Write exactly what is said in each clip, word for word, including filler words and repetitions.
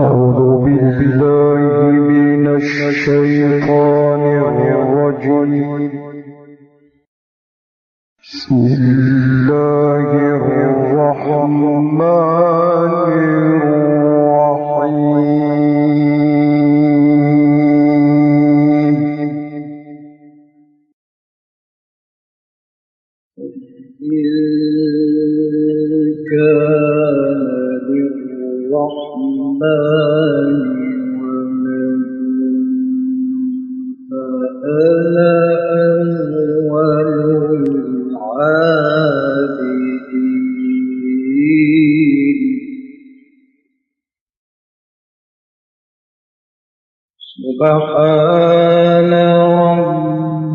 أعوذ بالله من الشيطان الرجيم. بسم الله الرحمن الرحيم. إن كان للرحمن ولد فأنا أول العابدين. سبحان رب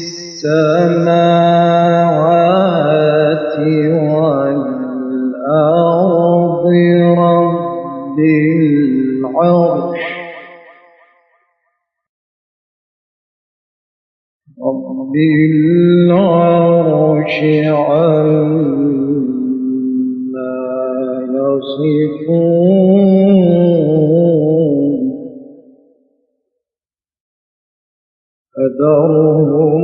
السماوات والأرض رب العرش رب العرش عما يصفون. فذرهم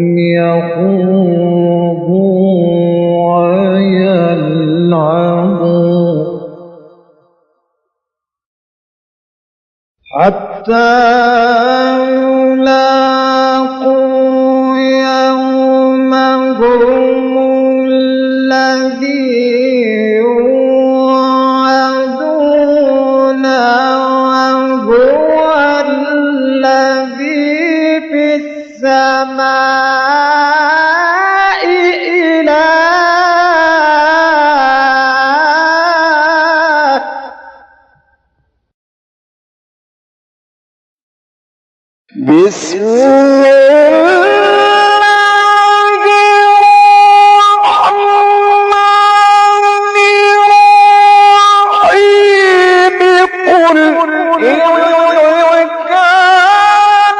يخوضوا ويلعبوا حتى يلاقوا يومهم الذي يوعدون وهو الذي في السماء إله. بسم الله الرحمن الرحيم. قل إن كان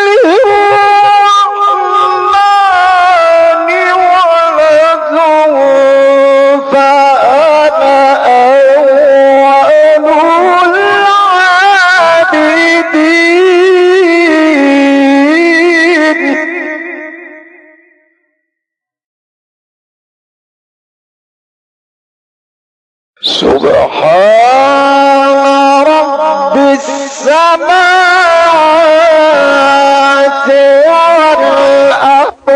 للرحمن ولد فأنا أول العابدين. سبحان رب السماوات والأرض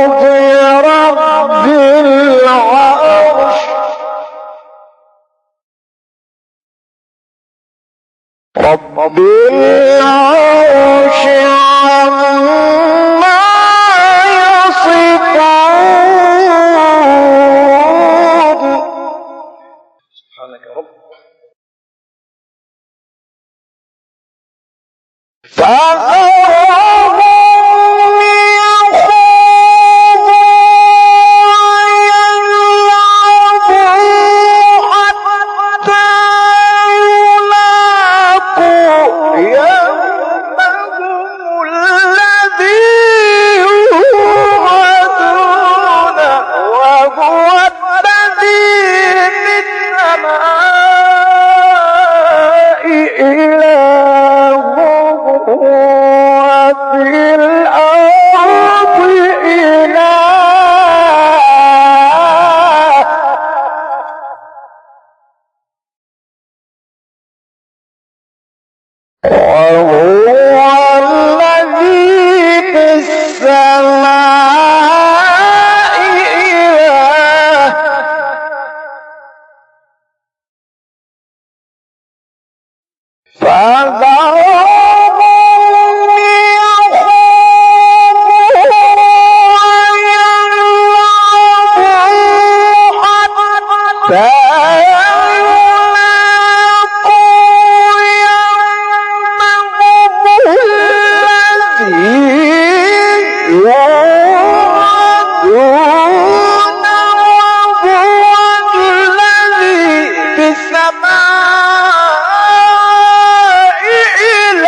رب العرش رب العرش عما يصفون. سبحانك يا رب. فذرهم يخوضوا ويلعبوا حتى يلاقوا يومهم الذي يوعدون وهو الذي في السماء إله وفي الأرض إله. وهو الذي في السماء إله. فذرهم السماء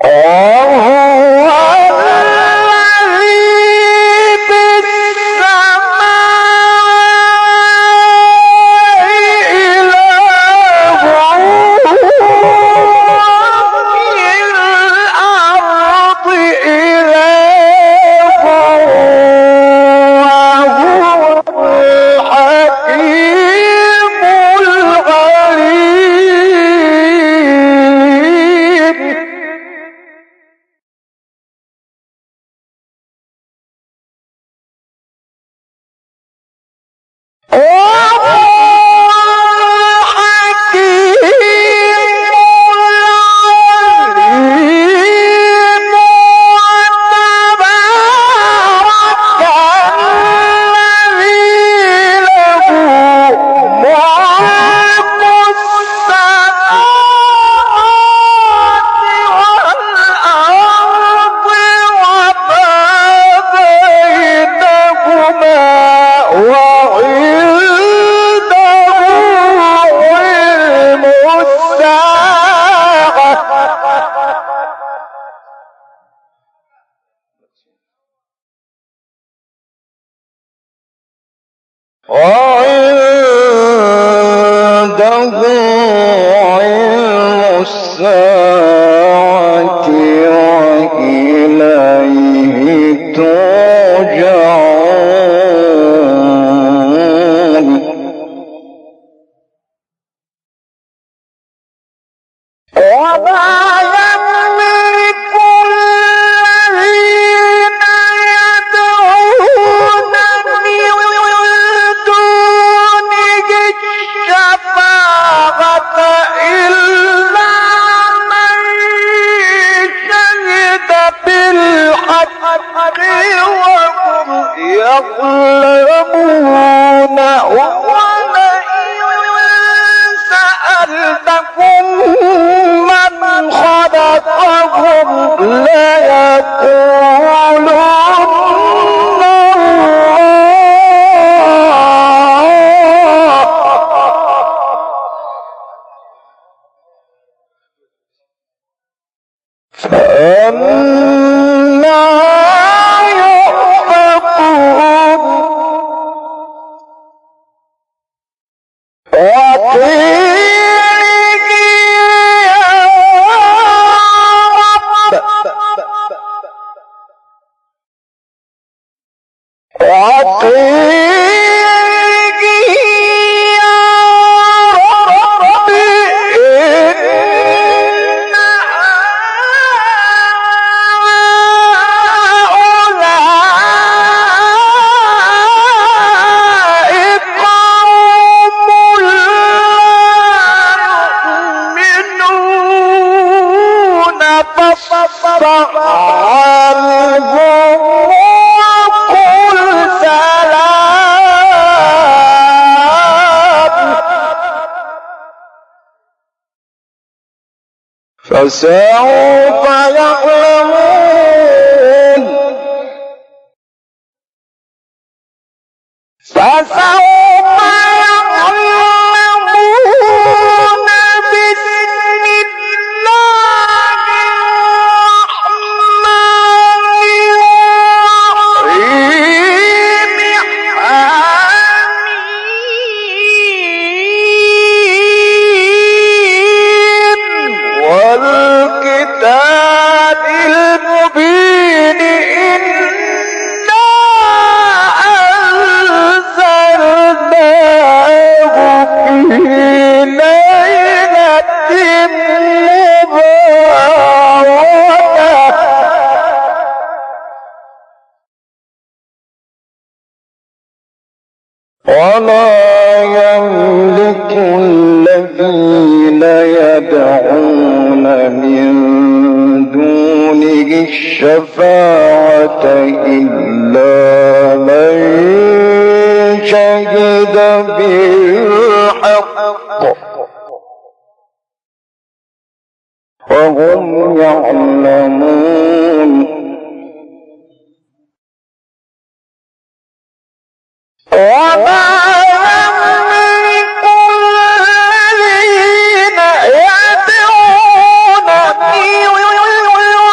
فسوف يعلمون فسوف يعلمون بسم الله الرحمن الرحيم حميم والكتاب المبين إنا أنزلناه في ليلة مباركة ولا يملك الذين يدعون من دونه الشفاعة إلا من شهد بالحق وهم يعلمون وما يملك الذين يدعون من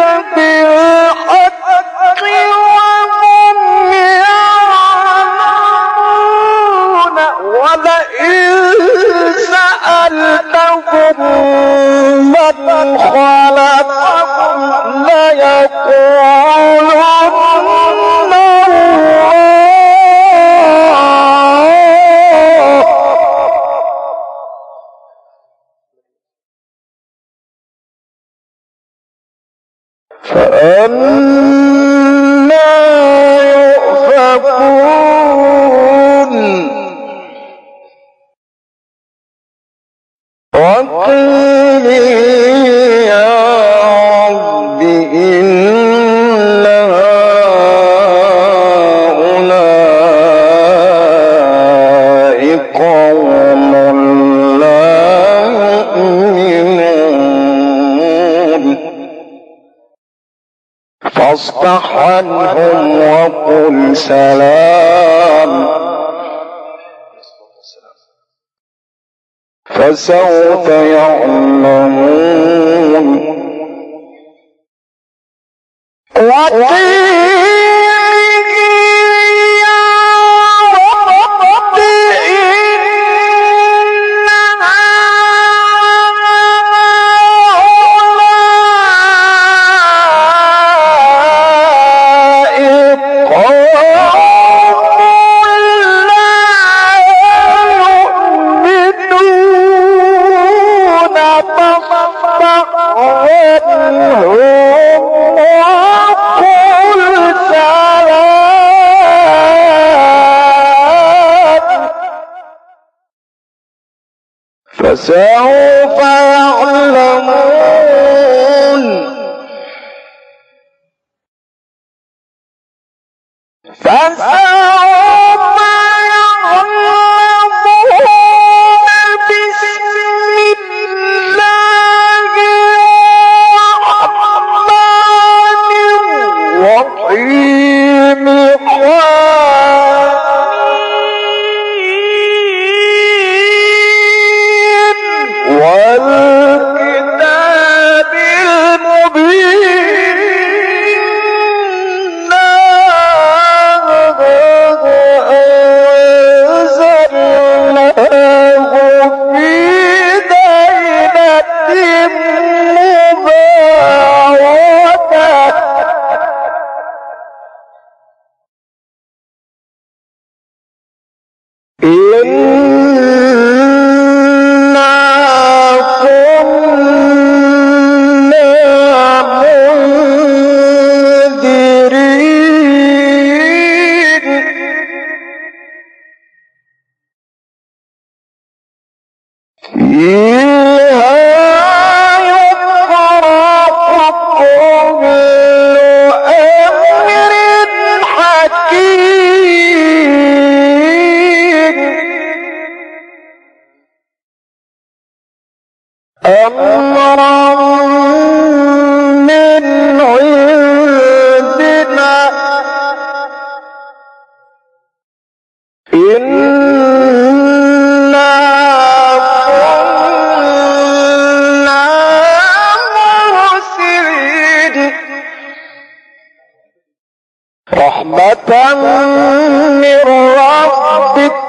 بالحق وهم يعلمون ولئن سألتهم من خلقهم ليقولن فأنا يؤفكون وقيل يا رب إن هؤلاء قوم لا يؤمنون فاصفح عنهم وقل سلام فسوف يعلمون وقيل يا رب إن فسوف يعلمون فسوف يعلمون بسم الله الرحمن الرحيم والكتاب المبين أنزلناه في ليلة مباركة أمرا من عندنا إنا كنا مرسلين رحمة من ربك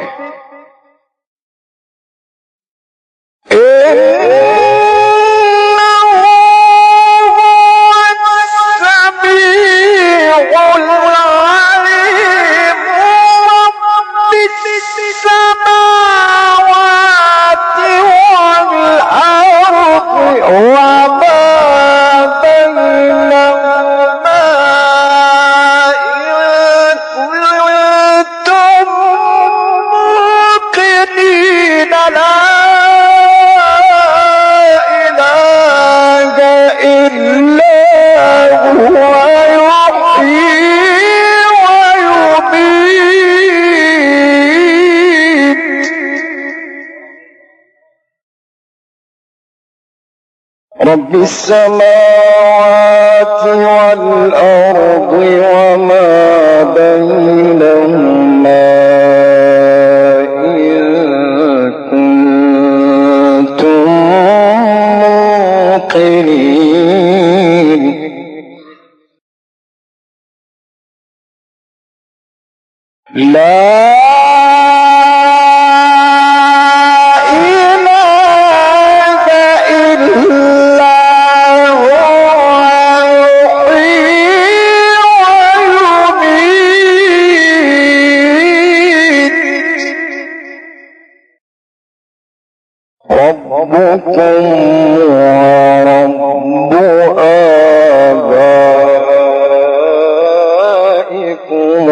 رب السماوات والأرض وما بينهما إن كنتم موقنين لا إله إلا هو يحيي ويميت ربكم ورب آبائكم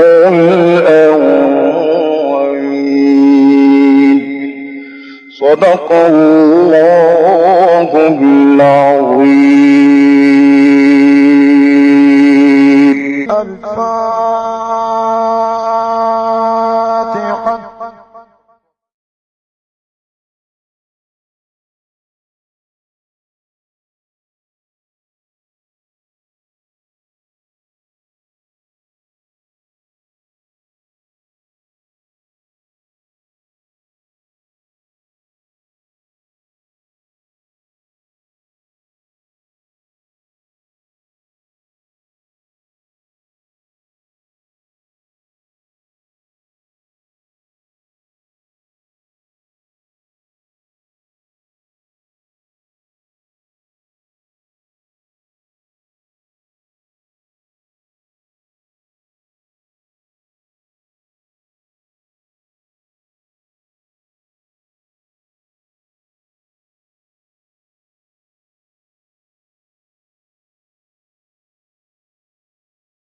الأولين صدق الله العظيم.